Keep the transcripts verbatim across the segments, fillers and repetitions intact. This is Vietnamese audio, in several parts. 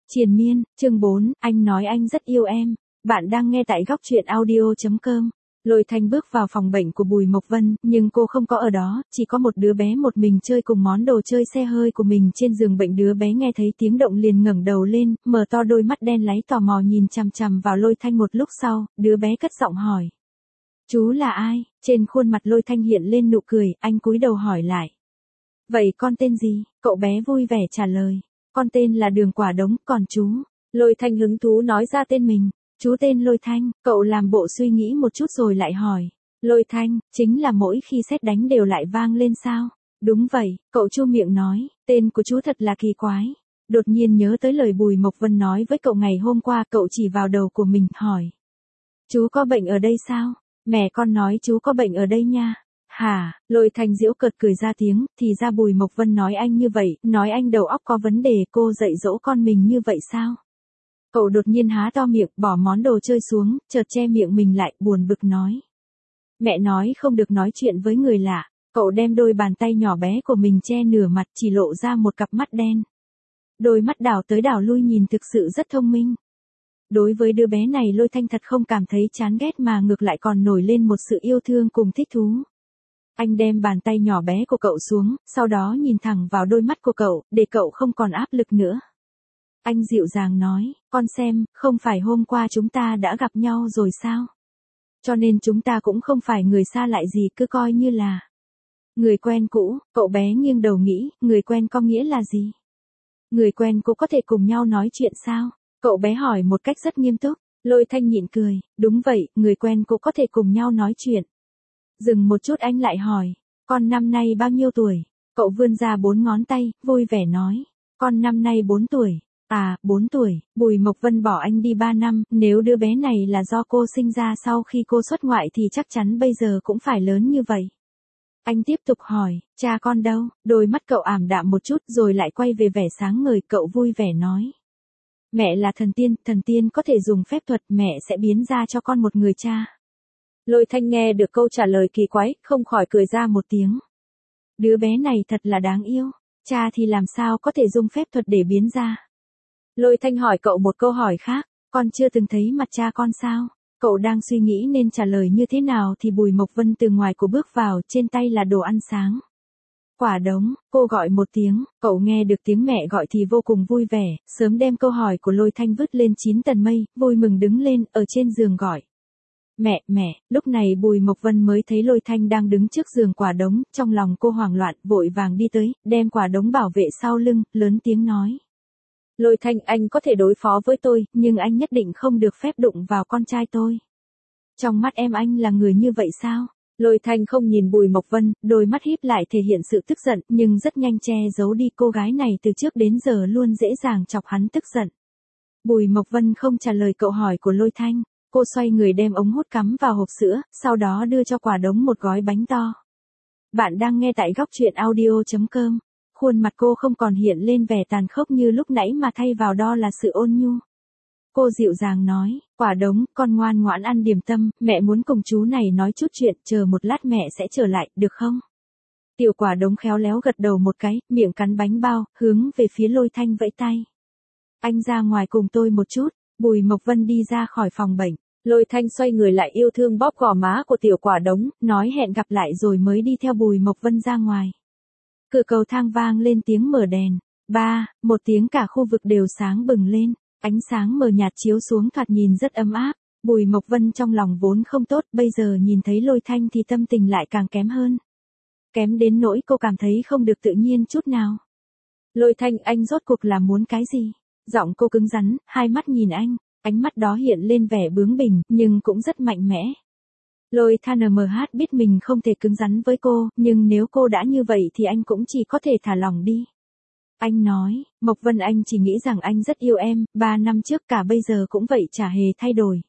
Triền miên, chương bốn, anh nói anh rất yêu em. Bạn đang nghe tại góc truyện audio chấm com. Lôi Thanh bước vào phòng bệnh của Bùi Mộc Vân, nhưng cô không có ở đó, chỉ có một đứa bé một mình chơi cùng món đồ chơi xe hơi của mình trên giường bệnh. Đứa bé nghe thấy tiếng động liền ngẩng đầu lên, mở to đôi mắt đen láy tò mò nhìn chằm chằm vào Lôi Thanh. Một lúc sau, đứa bé cất giọng hỏi. Chú là ai? Trên khuôn mặt Lôi Thanh hiện lên nụ cười, anh cúi đầu hỏi lại. Vậy con tên gì? Cậu bé vui vẻ trả lời. Con tên là Đường Quả Đống, còn chú? Lôi Thanh hứng thú nói ra tên mình. Chú tên Lôi Thanh, cậu làm bộ suy nghĩ một chút rồi lại hỏi. Lôi Thanh, chính là mỗi khi sét đánh đều lại vang lên sao? Đúng vậy, cậu chu miệng nói, tên của chú thật là kỳ quái. Đột nhiên nhớ tới lời Bùi Mộc Vân nói với cậu ngày hôm qua, cậu chỉ vào đầu của mình, hỏi. Chú có bệnh ở đây sao? Mẹ con nói chú có bệnh ở đây nha. Hả, Lôi Thanh giễu cợt cười ra tiếng, thì ra Bùi Mộc Vân nói anh như vậy, nói anh đầu óc có vấn đề, cô dạy dỗ con mình như vậy sao? Cậu đột nhiên há to miệng, bỏ món đồ chơi xuống, chợt che miệng mình lại, buồn bực nói. Mẹ nói không được nói chuyện với người lạ. Cậu đem đôi bàn tay nhỏ bé của mình che nửa mặt, chỉ lộ ra một cặp mắt đen. Đôi mắt đảo tới đảo lui nhìn thực sự rất thông minh. Đối với đứa bé này Lôi Thanh thật không cảm thấy chán ghét mà ngược lại còn nổi lên một sự yêu thương cùng thích thú. Anh đem bàn tay nhỏ bé của cậu xuống, sau đó nhìn thẳng vào đôi mắt của cậu, để cậu không còn áp lực nữa. Anh dịu dàng nói, con xem, không phải hôm qua chúng ta đã gặp nhau rồi sao? Cho nên chúng ta cũng không phải người xa lạ gì, cứ coi như là người quen cũ. Cậu bé nghiêng đầu nghĩ, người quen có nghĩa là gì? Người quen cũ có thể cùng nhau nói chuyện sao? Cậu bé hỏi một cách rất nghiêm túc. Lôi Thanh nhịn cười, đúng vậy, người quen cũ có thể cùng nhau nói chuyện. Dừng một chút anh lại hỏi, con năm nay bao nhiêu tuổi? Cậu vươn ra bốn ngón tay, vui vẻ nói, con năm nay bốn tuổi. À, bốn tuổi, Bùi Mộc Vân bỏ anh đi ba năm, nếu đứa bé này là do cô sinh ra sau khi cô xuất ngoại thì chắc chắn bây giờ cũng phải lớn như vậy. Anh tiếp tục hỏi, cha con đâu? Đôi mắt cậu ảm đạm một chút rồi lại quay về vẻ sáng ngời, cậu vui vẻ nói. Mẹ là thần tiên, thần tiên có thể dùng phép thuật, mẹ sẽ biến ra cho con một người cha. Lôi Thanh nghe được câu trả lời kỳ quái, không khỏi cười ra một tiếng. Đứa bé này thật là đáng yêu, cha thì làm sao có thể dùng phép thuật để biến ra. Lôi Thanh hỏi cậu một câu hỏi khác, con chưa từng thấy mặt cha con sao? Cậu đang suy nghĩ nên trả lời như thế nào thì Bùi Mộc Vân từ ngoài của bước vào, trên tay là đồ ăn sáng. Quả Đống, cô gọi một tiếng, cậu nghe được tiếng mẹ gọi thì vô cùng vui vẻ, sớm đem câu hỏi của Lôi Thanh vứt lên chín tầng mây, vui mừng đứng lên, ở trên giường gọi. Mẹ, mẹ, lúc này Bùi Mộc Vân mới thấy Lôi Thanh đang đứng trước giường Quả Đống, trong lòng cô hoảng loạn, vội vàng đi tới, đem Quả Đống bảo vệ sau lưng, lớn tiếng nói. Lôi Thanh, anh có thể đối phó với tôi, nhưng anh nhất định không được phép đụng vào con trai tôi. Trong mắt em anh là người như vậy sao? Lôi Thanh không nhìn Bùi Mộc Vân, đôi mắt híp lại thể hiện sự tức giận, nhưng rất nhanh che giấu đi, cô gái này từ trước đến giờ luôn dễ dàng chọc hắn tức giận. Bùi Mộc Vân không trả lời cậu hỏi của Lôi Thanh, cô xoay người đem ống hút cắm vào hộp sữa, sau đó đưa cho Quả Đống một gói bánh to. Bạn đang nghe tại góc truyện audio chấm com. Khuôn mặt cô không còn hiện lên vẻ tàn khốc như lúc nãy mà thay vào đó là sự ôn nhu. Cô dịu dàng nói, Quả Đống, con ngoan ngoãn ăn điểm tâm, mẹ muốn cùng chú này nói chút chuyện, chờ một lát mẹ sẽ trở lại, được không? Tiểu Quả Đống khéo léo gật đầu một cái, miệng cắn bánh bao, hướng về phía Lôi Thanh vẫy tay. Anh ra ngoài cùng tôi một chút. Bùi Mộc Vân đi ra khỏi phòng bệnh. Lôi Thanh xoay người lại yêu thương bóp gò má của Tiểu Quả Đống, nói hẹn gặp lại rồi mới đi theo Bùi Mộc Vân ra ngoài. Cửa cầu thang vang lên tiếng mở đèn. Ba, một tiếng cả khu vực đều sáng bừng lên. Ánh sáng mờ nhạt chiếu xuống thoạt nhìn rất ấm áp. Bùi Mộc Vân trong lòng vốn không tốt, bây giờ nhìn thấy Lôi Thanh thì tâm tình lại càng kém hơn. Kém đến nỗi cô cảm thấy không được tự nhiên chút nào. Lôi Thanh, anh rốt cuộc là muốn cái gì? Giọng cô cứng rắn, hai mắt nhìn anh, ánh mắt đó hiện lên vẻ bướng bỉnh, nhưng cũng rất mạnh mẽ. Lôi Thanh biết mình không thể cứng rắn với cô, nhưng nếu cô đã như vậy thì anh cũng chỉ có thể thả lỏng đi. Anh nói, Mộc Vân, anh chỉ nghĩ rằng anh rất yêu em, ba năm trước cả bây giờ cũng vậy, chả hề thay đổi.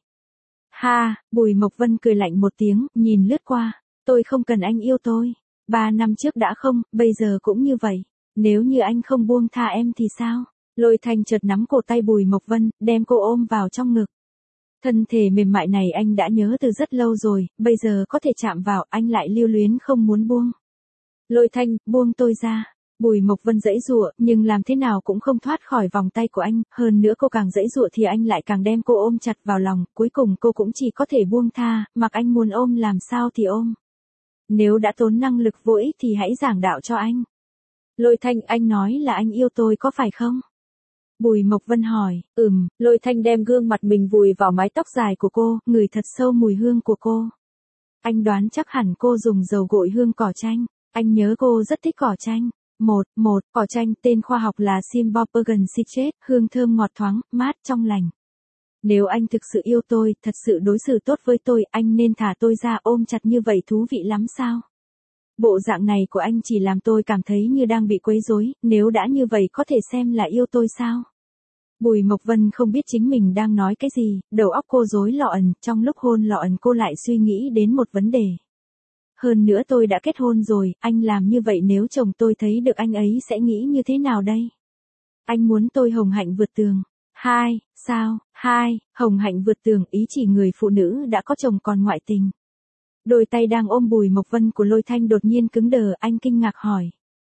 Ha, Bùi Mộc Vân cười lạnh một tiếng, nhìn lướt qua, tôi không cần anh yêu tôi. Ba năm trước đã không, bây giờ cũng như vậy. Nếu như anh không buông tha em thì sao? Lôi Thanh chợt nắm cổ tay Bùi Mộc Vân, đem cô ôm vào trong ngực. Thân thể mềm mại này anh đã nhớ từ rất lâu rồi, bây giờ có thể chạm vào, anh lại lưu luyến không muốn buông. Lôi Thanh, buông tôi ra. Bùi Mộc Vân giãy giụa, nhưng làm thế nào cũng không thoát khỏi vòng tay của anh, hơn nữa cô càng giãy giụa thì anh lại càng đem cô ôm chặt vào lòng, cuối cùng cô cũng chỉ có thể buông tha, mặc anh muốn ôm làm sao thì ôm. Nếu đã tốn năng lực vô ích thì hãy giảng đạo cho anh. Lôi Thanh, anh nói là anh yêu tôi có phải không? Bùi Mộc Vân hỏi. Ừm, Lôi Thanh đem gương mặt mình vùi vào mái tóc dài của cô, ngửi thật sâu mùi hương của cô. Anh đoán chắc hẳn cô dùng dầu gội hương cỏ chanh, anh nhớ cô rất thích cỏ chanh. Một, một, cỏ chanh tên khoa học là Cymbopogon citrate, hương thơm ngọt thoáng, mát trong lành. Nếu anh thực sự yêu tôi, thật sự đối xử tốt với tôi, anh nên thả tôi ra ôm chặt như vậy thú vị lắm sao? Bộ dạng này của anh chỉ làm tôi cảm thấy như đang bị quấy rối, nếu đã như vậy có thể xem là yêu tôi sao? Bùi Mộc Vân không biết chính mình đang nói cái gì, đầu óc cô rối loạn, trong lúc hôn loạn cô lại suy nghĩ đến một vấn đề. Hơn nữa tôi đã kết hôn rồi, anh làm như vậy nếu chồng tôi thấy được anh ấy sẽ nghĩ như thế nào đây? Anh muốn tôi hồng hạnh vượt tường. Hai, sao, hai, hồng hạnh vượt tường ý chỉ người phụ nữ đã có chồng còn ngoại tình. Đôi tay đang ôm Bùi Mộc Vân của Lôi Thanh đột nhiên cứng đờ, anh kinh ngạc hỏi.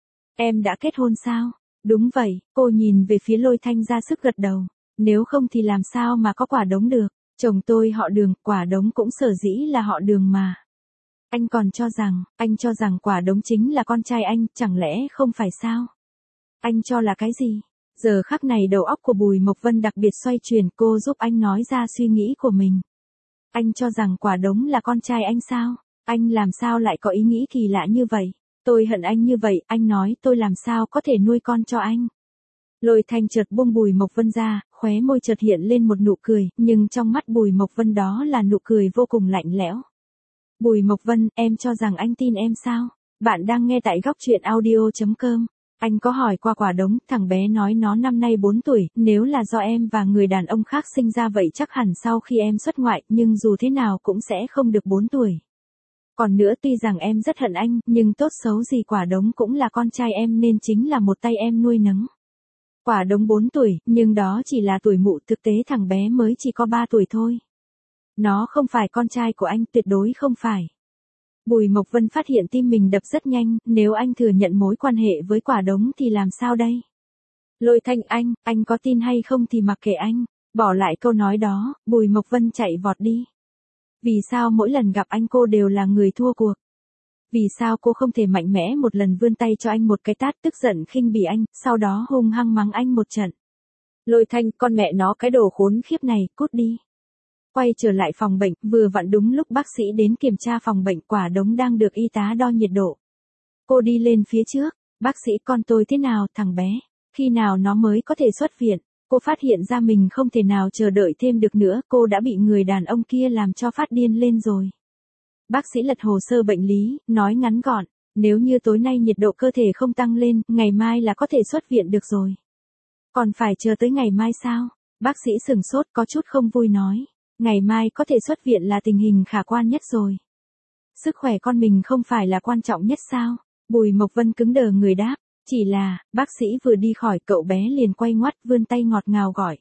Em đã kết hôn sao? Đúng vậy, cô nhìn về phía Lôi Thanh ra sức gật đầu. Nếu không thì làm sao mà có Quả Đống được, chồng tôi họ Đường, Quả Đống cũng sở dĩ là họ Đường mà. Anh còn cho rằng, anh cho rằng Quả Đống chính là con trai anh, chẳng lẽ không phải sao? Anh cho là cái gì? Giờ khắc này đầu óc của Bùi Mộc Vân đặc biệt xoay chuyển, cô giúp anh nói ra suy nghĩ của mình. Anh cho rằng Quả Đống là con trai anh sao? Anh làm sao lại có ý nghĩ kỳ lạ như vậy? Tôi hận anh như vậy, anh nói tôi làm sao có thể nuôi con cho anh? Lôi Thanh chợt buông Bùi Mộc Vân ra, khóe môi chợt hiện lên một nụ cười, nhưng trong mắt Bùi Mộc Vân đó là nụ cười vô cùng lạnh lẽo. Bùi Mộc Vân, em cho rằng anh tin em sao? Bạn đang nghe tại góc truyện audio chấm com. Anh có hỏi qua Quả Đống, thằng bé nói nó năm nay bốn tuổi, nếu là do em và người đàn ông khác sinh ra vậy chắc hẳn sau khi em xuất ngoại, nhưng dù thế nào cũng sẽ không được bốn tuổi. Còn nữa tuy rằng em rất hận anh, nhưng tốt xấu gì Quả Đống cũng là con trai em nên chính là một tay em nuôi nấng. Quả Đống bốn tuổi, nhưng đó chỉ là tuổi mụ, thực tế thằng bé mới chỉ có ba tuổi thôi. Nó không phải con trai của anh, tuyệt đối không phải. Bùi Mộc Vân phát hiện tim mình đập rất nhanh, nếu anh thừa nhận mối quan hệ với Quả Đống thì làm sao đây? Lôi Thanh, anh, anh có tin hay không thì mặc kệ anh. Bỏ lại câu nói đó, Bùi Mộc Vân chạy vọt đi. Vì sao mỗi lần gặp anh cô đều là người thua cuộc? Vì sao cô không thể mạnh mẽ một lần vươn tay cho anh một cái tát tức giận khinh bỉ anh, sau đó hung hăng mắng anh một trận? Lôi Thanh, con mẹ nó cái đồ khốn khiếp này, cút đi. Quay trở lại phòng bệnh, vừa vặn đúng lúc bác sĩ đến kiểm tra phòng bệnh, Quả Đống đang được y tá đo nhiệt độ. Cô đi lên phía trước, bác sĩ, con tôi thế nào, thằng bé? Khi nào nó mới có thể xuất viện? Cô phát hiện ra mình không thể nào chờ đợi thêm được nữa, cô đã bị người đàn ông kia làm cho phát điên lên rồi. Bác sĩ lật hồ sơ bệnh lý, nói ngắn gọn, nếu như tối nay nhiệt độ cơ thể không tăng lên, ngày mai là có thể xuất viện được rồi. Còn phải chờ tới ngày mai sao? Bác sĩ sừng sốt có chút không vui nói. Ngày mai có thể xuất viện là tình hình khả quan nhất rồi. Sức khỏe con mình không phải là quan trọng nhất sao? Bùi Mộc Vân cứng đờ người đáp. Chỉ là, bác sĩ vừa đi khỏi cậu bé liền quay ngoắt vươn tay ngọt ngào gọi.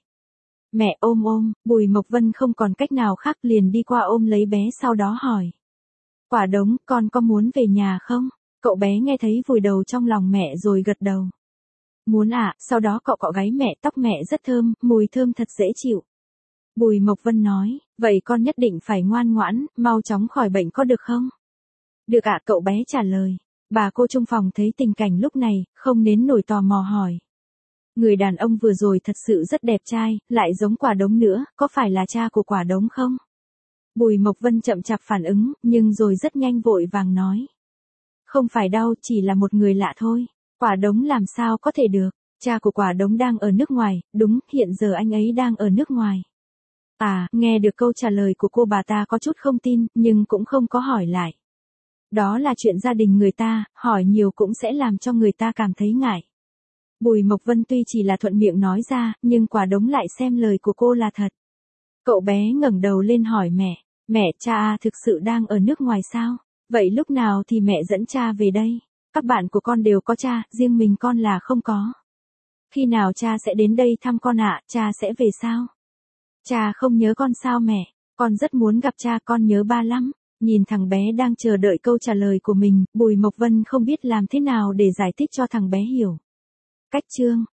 Mẹ ôm ôm, Bùi Mộc Vân không còn cách nào khác liền đi qua ôm lấy bé sau đó hỏi. Quả Đống, con có muốn về nhà không? Cậu bé nghe thấy vùi đầu trong lòng mẹ rồi gật đầu. Muốn ạ, à, sau đó cậu cọ gáy mẹ, tóc mẹ rất thơm, mùi thơm thật dễ chịu. Bùi Mộc Vân nói, vậy con nhất định phải ngoan ngoãn, mau chóng khỏi bệnh có được không? Được ạ, à, cậu bé trả lời. Bà cô trong phòng thấy tình cảnh lúc này, không nén nổi tò mò hỏi. Người đàn ông vừa rồi thật sự rất đẹp trai, lại giống Quả Đống nữa, có phải là cha của Quả Đống không? Bùi Mộc Vân chậm chạp phản ứng, nhưng rồi rất nhanh vội vàng nói. Không phải đâu, chỉ là một người lạ thôi. Quả Đống làm sao có thể được, cha của Quả Đống đang ở nước ngoài, đúng, hiện giờ anh ấy đang ở nước ngoài. À, nghe được câu trả lời của cô bà ta có chút không tin, nhưng cũng không có hỏi lại. Đó là chuyện gia đình người ta, hỏi nhiều cũng sẽ làm cho người ta cảm thấy ngại. Bùi Mộc Vân tuy chỉ là thuận miệng nói ra, nhưng Quả Đống lại xem lời của cô là thật. Cậu bé ngẩng đầu lên hỏi mẹ, mẹ, cha thực sự đang ở nước ngoài sao? Vậy lúc nào thì mẹ dẫn cha về đây? Các bạn của con đều có cha, riêng mình con là không có. Khi nào cha sẽ đến đây thăm con ạ, cha sẽ về sao? Cha không nhớ con sao mẹ? Con rất muốn gặp cha, con nhớ ba lắm. Nhìn thằng bé đang chờ đợi câu trả lời của mình, Bùi Mộc Vân không biết làm thế nào để giải thích cho thằng bé hiểu. Cách chương